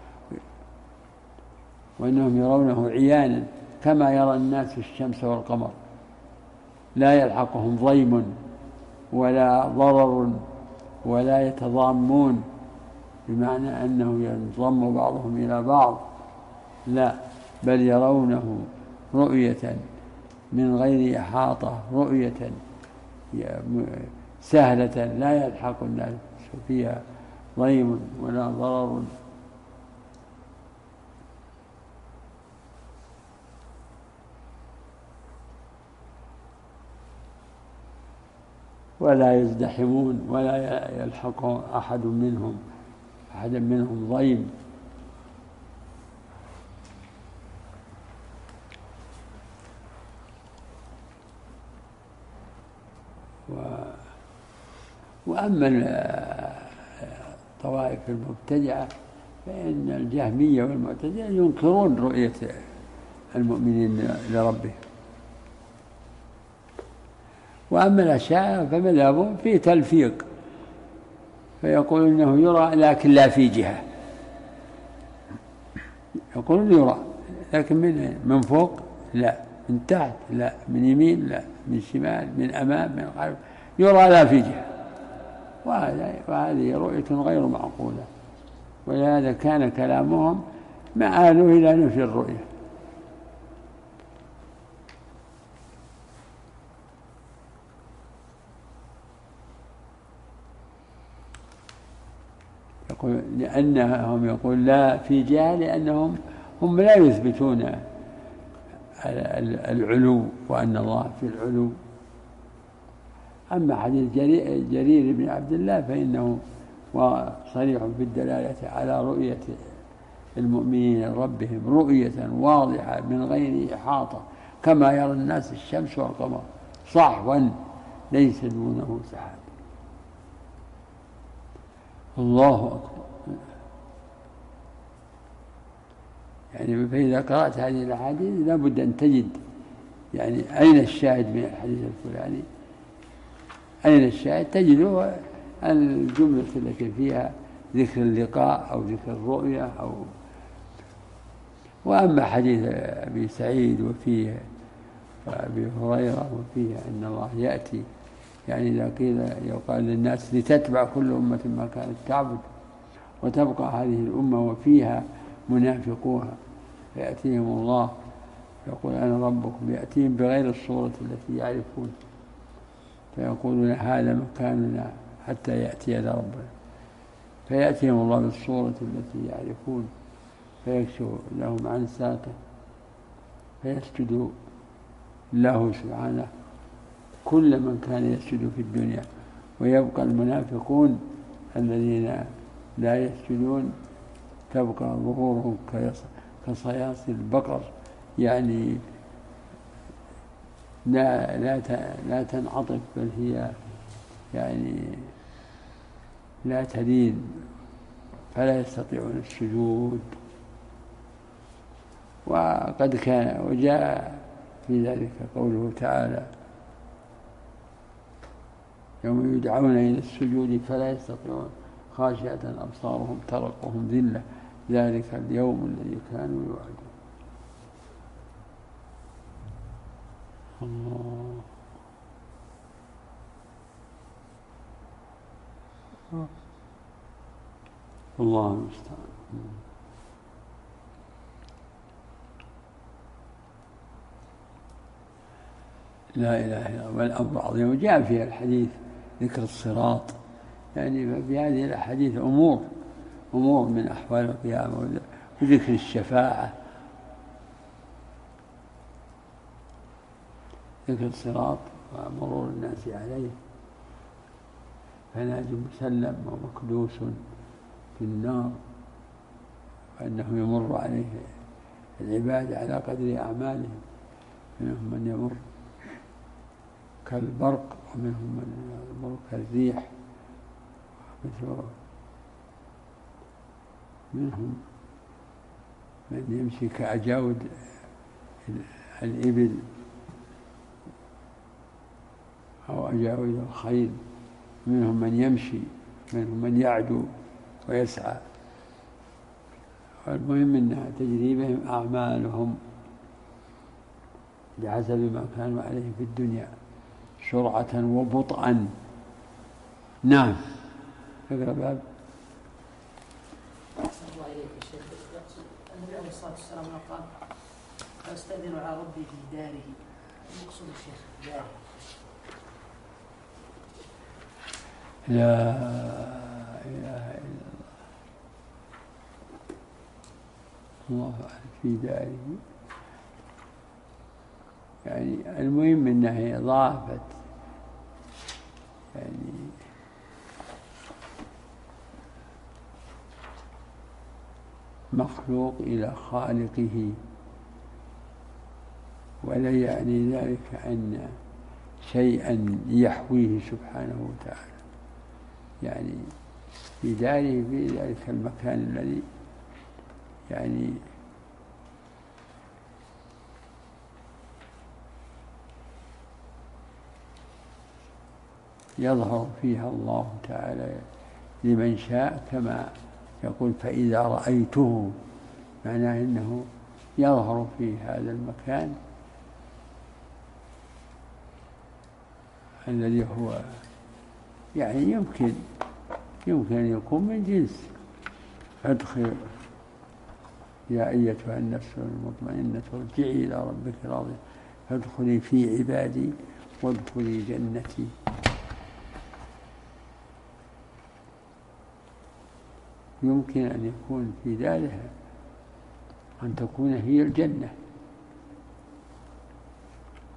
وأنهم يرونه عيانا كما يرى الناس الشمس والقمر لا يلحقهم ضيم ولا ضرر ولا يتضامون بمعنى أنه ينضم بعضهم إلى بعض لا بل يرونه رؤية من غير إحاطة رؤية سهلة لا يلحق الناس فيها ضيم ولا ضرر. ولا يزدحمون ولا يلحق أحد منهم أحد منهم ضيم. و... وأما الطوائف المبتدعة فإن الجهمية والمعتزلة ينكرون رؤية المؤمنين لربهم. وأما الأشاعرة فمذهبهم فيه تلفيق فيقول إنه يرى لكن لا في جهة. يقول يرى لكن من من فوق لا من تحت لا من يمين لا من شمال من أمام من خلف يرى لا في جهة. وهذه رؤية غير معقولة. ولهذا كان كلامهم مآله إلى نفي الرؤية. يقول لأنهم يقول لا في جهة لأنهم هم لا يثبتون العلو وأن الله في العلو. أما حديث جرير بن عبد الله فإنه وصريح في الدلالة على رؤية المؤمنين ربهم رؤية واضحة من غير إحاطة، كما يرى الناس الشمس والقمر صحوا ليس دونه سحاب. الله أكبر. يعني فإذا قرأت هذه الأحاديث لابد أن تجد يعني أين الشاهد من الحديث الفلاني، أين الشاهد تجده الجملة التي فيها ذكر اللقاء أو ذكر الرؤية أو. وأما حديث أبي سعيد وفيه أبي هريرة وفيه أن الله يأتي، يعني إذا قيل يقال للناس لتتبع كل أمة ما كانت تعبد وتبقى هذه الأمة وفيها منافقوها، فيأتيهم الله يقول أنا ربكم، يأتيهم بغير الصورة التي يعرفون، فيقولون هذا مكاننا حتى يأتينا ربنا، فيأتيهم الله بالصورة التي يعرفون فيكشف لهم عن ساقه فيسجدوا له سبحانه كل من كان يسجد في الدنيا، ويبقى المنافقون الذين لا يسجدون تبقى ظهورهم كصياصي البقر، يعني لا لا لا تنعطف بل هي يعني لا تلين، فلا يستطيعون السجود. وقد كان وجاء في ذلك قوله تعالى يوم يدعون إلى السجود فلا يستطيعون خاشعة أبصارهم ترقهم ذلة ذلك اليوم الذي كانوا يوعدون. الله الله المستعان. لا إله إلا الله والأمر عظيم. وجاء في الحديث ذكر الصراط، يعني في هذه الأحاديث أمور أمور من أحوال القيامة وذكر الشفاعة، ذكر الصراط ومرور الناس عليه، فناج مسلم ومكدوس في النار، وأنه يمر عليه العباد على قدر أعمالهم، منهم من يمر كالبرق ومنهم من يمر كالريح، منهم من يمشي كأجاود الإبل أو أجاود الخيل، منهم من يمشي، منهم من يعدو ويسعى. والمهم أنها تجري بهم أعمالهم بحسب ما كانوا عليه في الدنيا سرعة وبطئا. نعم. اقرأ باب. أحسن الله إليك يا شيخ. النبي عليه الصلاة والسلام قال أستأذن على ربي في داره، المقصود الشيخ لا إله إلا الله الله في داره، يعني المهم أنها إضافة يعني مخلوق إلى خالقه، ولا يعني ذلك أن شيئا يحويه سبحانه وتعالى، يعني في داره في ذلك المكان الذي يعني يظهر فيها الله تعالى لمن شاء، كما يقول فإذا رأيته، معناه أنه يظهر في هذا المكان الذي هو يعني يمكن يمكن أن يكون من جنس ادخل يا أيتها النفس المطمئنة ارجعي إلى ربك راضية فادخلي في عبادي وادخلي جنتي. يمكن أن يكون في دارها أن تكون هي الجنة،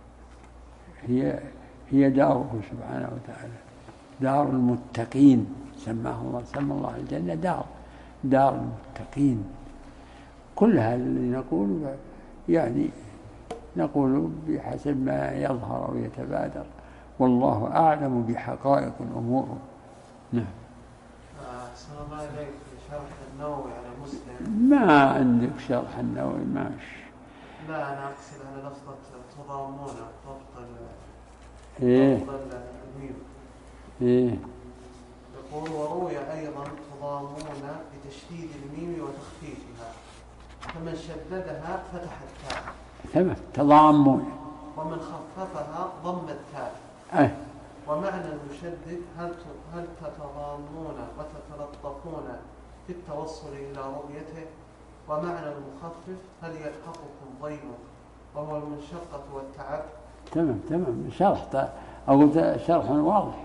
هي هي داره سبحانه وتعالى، دار المتقين سماه الله سمى الله الجنة دار دار المتقين. كل هذا الذي نقول يعني نقول بحسب ما يظهر أو يتبادر، والله أعلم بحقائق الأمور. نعم. أحسن الله إليك في شرح النووي على مسلم. ما عندك شرح النووي؟ ماشي. لا أنا أقصد على لفظة تضامون ضبط إيه الميم. إيه. يقول وروي أيضا تضامون بتشديد الميم وتخفيفها، فمن شددها فتح التاء. تمام. تضامون. ومن خففها ضم التاء. أه. ومعنى المشدد هل هل تتضامون وتتلطفون في التوصل إلى رؤيته، ومعنى المخفف هل يلحقكم ضيمه وهو المنشقة والتعب. تمام تمام. شرح أو شرح واضح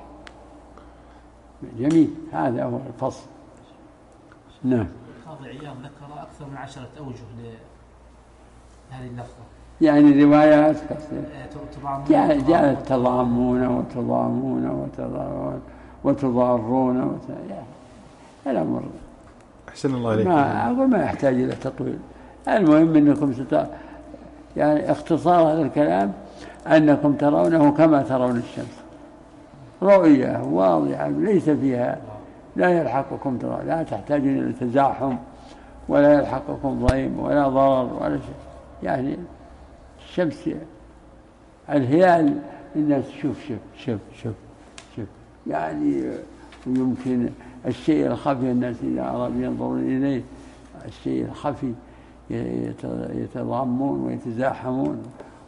جميل. هذا هو الفصل. نعم. القاضي عياض ذكر أكثر من عشرة أوجه لهذه اللفظة، يعني روايات كثيرة جاءت جاءت تضامون وتضامون وتضارون وتضارون وت... يعني الأمر أحسن الله عليك. ما أقول ما يحتاج إلى تطويل. المهم أنكم ست... يعني اختصار هذا الكلام أنكم ترونه كما ترون الشمس، رؤية واضحة ليس فيها لا يلحقكم ترى، لا تحتاجون إلى تزاحم ولا يلحقكم ضيم ولا ضرر ولا شيء. يعني الشمس الهلال الناس شوف شوف شوف شوف شوف يعني يمكن الشيء الخفي الناس إذا أرادوا ينظرون إليه الشيء الخفي يتضامون ويتزاحمون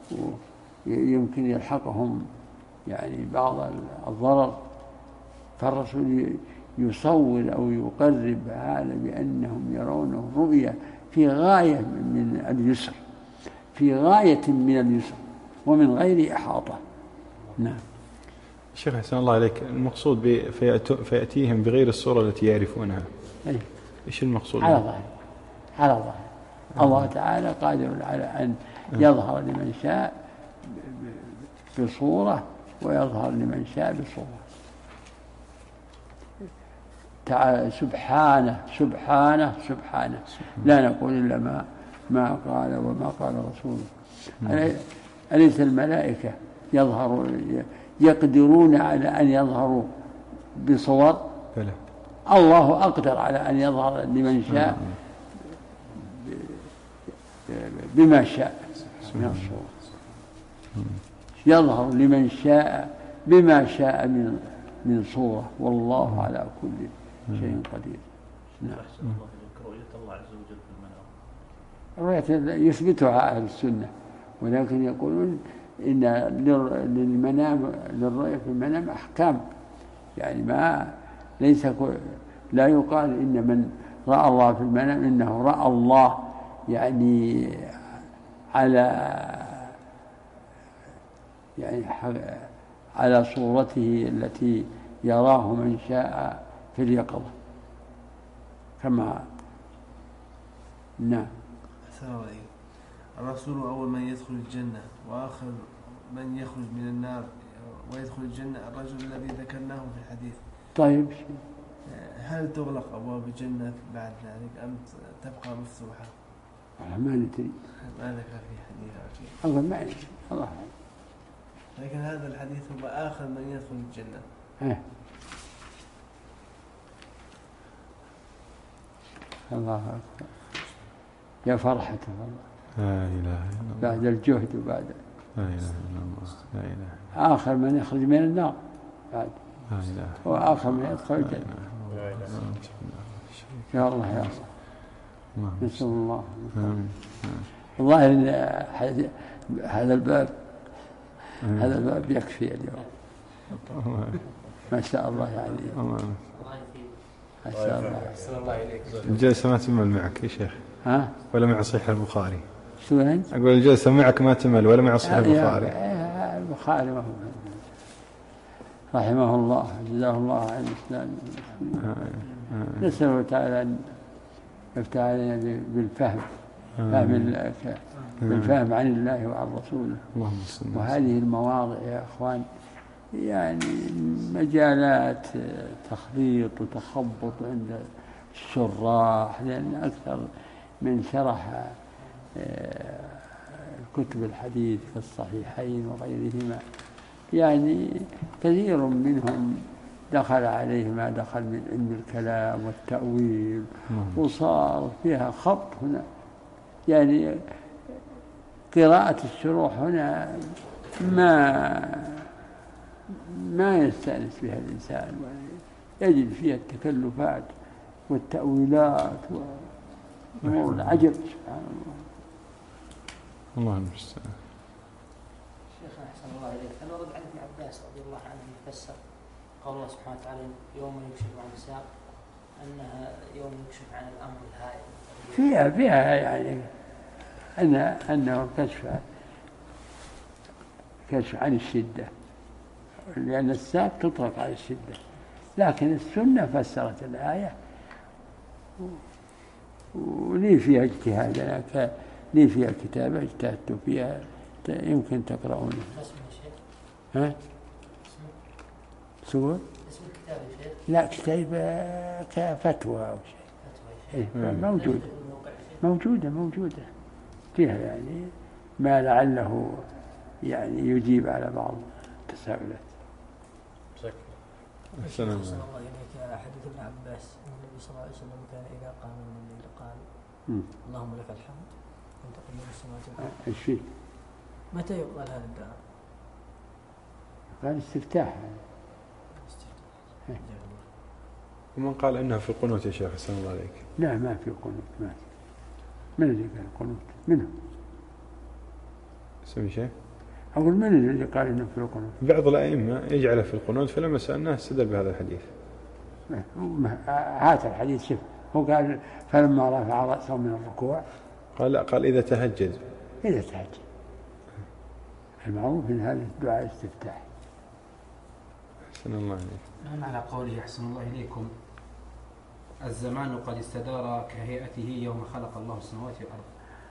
ويمكن يلحقهم يعني بعض الضرر. فالرسول يصور أو يقرب هذا بأنهم يرونه رؤية في غاية من اليسر، في غاية من اليسر ومن غير إحاطة. نعم. شيخ أحسن الله عليك، المقصود فيأتيهم بغير الصورة التي يعرفونها. أي. إيش المقصود؟ على ظاهر على ظاهر الله تعالى قادر على أن يظهر لمن شاء بصورة ويظهر لمن شاء بصورة. تعالى سبحانه سبحانه سبحانه لا نقول إلا ما ما قال وما قال رسوله. أليس الملائكة يظهروا يقدرون على أن يظهروا بصور؟ بلى. الله أقدر على أن يظهر لمن شاء بما شاء من الصور، يظهر لمن شاء بما شاء من من صورة، والله على كل شيء قدير. نعم. رؤية الله عز وجل في المنام رؤية يثبتها أهل السنة، ولكن يقولون إن للمنام للرؤية في المنام أحكام، يعني ما ليس لا يقال إن من رأى الله في المنام إنه رأى الله يعني على يعني على صورته التي يراه من شاء في اليقظة كما. نعم. الرسول أول من يدخل الجنة وآخر من يخرج من النار ويدخل الجنة الرجل الذي ذكرناه في الحديث. طيب هل تغلق أبواب الجنة بعد ذلك أم تبقى مفتوحة؟ ما ندري، ما ذكر في حديث عجيب. الله ما يدري الله. لكن هذا الحديث هو آخر من يدخل الجنة. ها. الله أكبر يا فرحة الله. لا إله إلا الله. بعد الجهد وبعد لا إله إلا الله. لا إله. آخر من يخرج من النار بعد. لا إله. وآخر من يدخل الجنة. يا الله يا الله. نسأل الله. والله هذا الباب هذا الباب يكفي اليوم ما شاء الله يعني. ما شاء الله. الجلسة ما تمل معك يا شيخ؟ ها؟ ولا مع صحيح البخاري؟ شو أنت؟ أقول الجلسة معك ما تمل ولا مع صحيح البخاري؟ البخاري ما هو رحمه الله جزاه الله عن الإسلام. نسأله تعالى أن يفتح علينا بالفهم فهم بالفهم عن الله وعن رسوله. وهذه المواضع يا أخوان يعني مجالات تخليط وتخبط عند الشراح، لأن أكثر من شرح كتب الحديث في الصحيحين وغيرهما يعني كثير منهم دخل عليه ما دخل من علم الكلام والتأويل، وصار فيها خط هنا. يعني قراءة الشروح هنا ما ما يستأنس بها الإنسان، يجد فيها التكلفات والتأويلات وأمور العجب. سبحان الله. الله المستعان. شيخنا أحسن الله إليك، هل ورد عن ابن عباس رضي الله عنه يفسر قول الله سبحانه وتعالى يوم يكشف عن الساق أنها يوم يكشف عن الأمر الهائل؟ فيها فيها يعني أن أنه كشف كشف عن الشدة، لأن الساق تطلق على الشدة، لكن السنة فسرت الآية ولي فيها اجتهاد. أنا لي فيها كتابة اجتهدت فيها، يمكن تقرؤونه. ها؟ سوى؟ اسم الكتاب يا شيخ؟ لا، كتابة كفتوى أو شيء. إيه موجودة موجودة موجودة فيها يعني ما لعله يعني يجيب على بعض التساؤلات. أحسن الله إليك. حديث ابن عباس أن النبي صلى الله عليه وسلم كان إذا قام من الليل قال اللهم لك الحمد أنت قيوم السماوات والأرض. إيش فيه؟ متى يقال هذا الدعاء؟ قال استفتاح. ومن قال انها في القنوت يا شيخ أحسن الله عليك؟ لا، ما في قنوت. ما من الذي قال قنوت؟ منه؟ سمي شيء؟ أقول من الذي قال إنه في القنوت؟ بعض الأئمة يجعله في القنوت، فلما سألناه استدل بهذا الحديث. هات الحديث شوف، هو قال فلما رفع رأسه من الركوع قال لا، قال إذا تهجد. إذا تهجد. المعروف من هذا الدعاء استفتاح. أحسن الله عليك. ما معنى قوله أحسن الله إليكم الزمان قد استدار كهيئته يوم خلق الله السماوات والأرض؟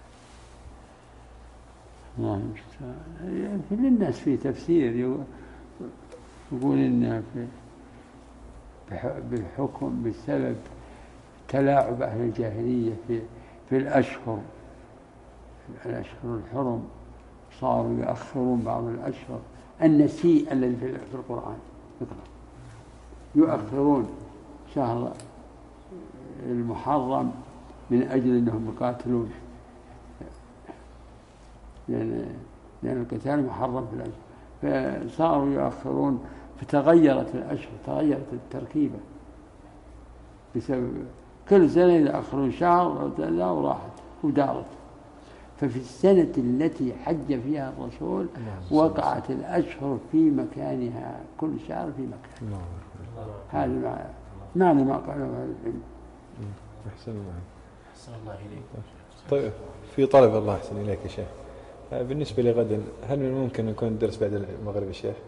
الله المستعان. في للناس في تفسير يقول إن بحكم بسبب تلاعب أهل الجاهلية في في الأشهر الأشهر الحرم، صاروا يؤخرون بعض الأشهر. النسيء الذي في القرآن يؤخرون شهر المحرم من أجل أنهم يقاتلون، لأن لأن القتال محرم في الأشهر، فصاروا يؤخرون، فتغيرت الأشهر، تغيرت التركيبة بسبب كل سنة يأخرون شهر وراحت ودارت. ففي السنة التي حج فيها الرسول وقعت الأشهر في مكانها، كل شهر في مكان. هذا معنى ما قاله أهل العلم. أحسن الله. أحسن الله إليك. طيب في طلب الله أحسن إليك يا شيخ، بالنسبة لغدا هل من الممكن يكون الدرس بعد المغرب يا شيخ؟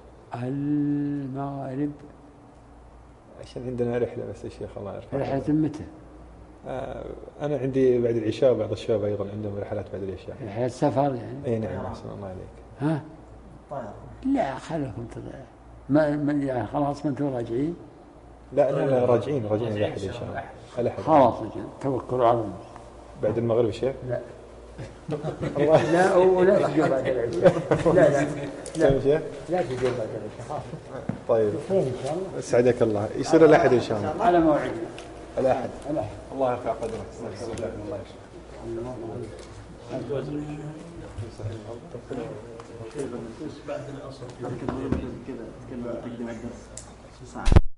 المغرب عشان عندنا رحلة بس يا شيخ الله يرفعه. رحلة متى؟ آه أنا عندي بعد العشاء، وبعض الشباب أيضا عندهم رحلات بعد العشاء. رحلة سفر يعني؟ أي نعم. أحسن الله عليك. ها؟ طيب. لا خليكم تضيع. ما ما يعني خلاص ما انتم راجعين؟ لا لا, لا راجعين راجعين الأحد إن شاء الله. الأحد. خلاص توكلوا على الله. بعد المغرب يا شيخ؟ لا. لا ولا تجوا بعد العشاء. لا لا لا لا تجوا بعد العشاء خلاص. طيب. إن شاء الله. أسعدك الله. يصير الأحد إن شاء الله. على موعدنا. الأحد. الأحد. الله يرفع قدرك. الله بعد العصر كذا تكلم تقدم الدرس ساعة.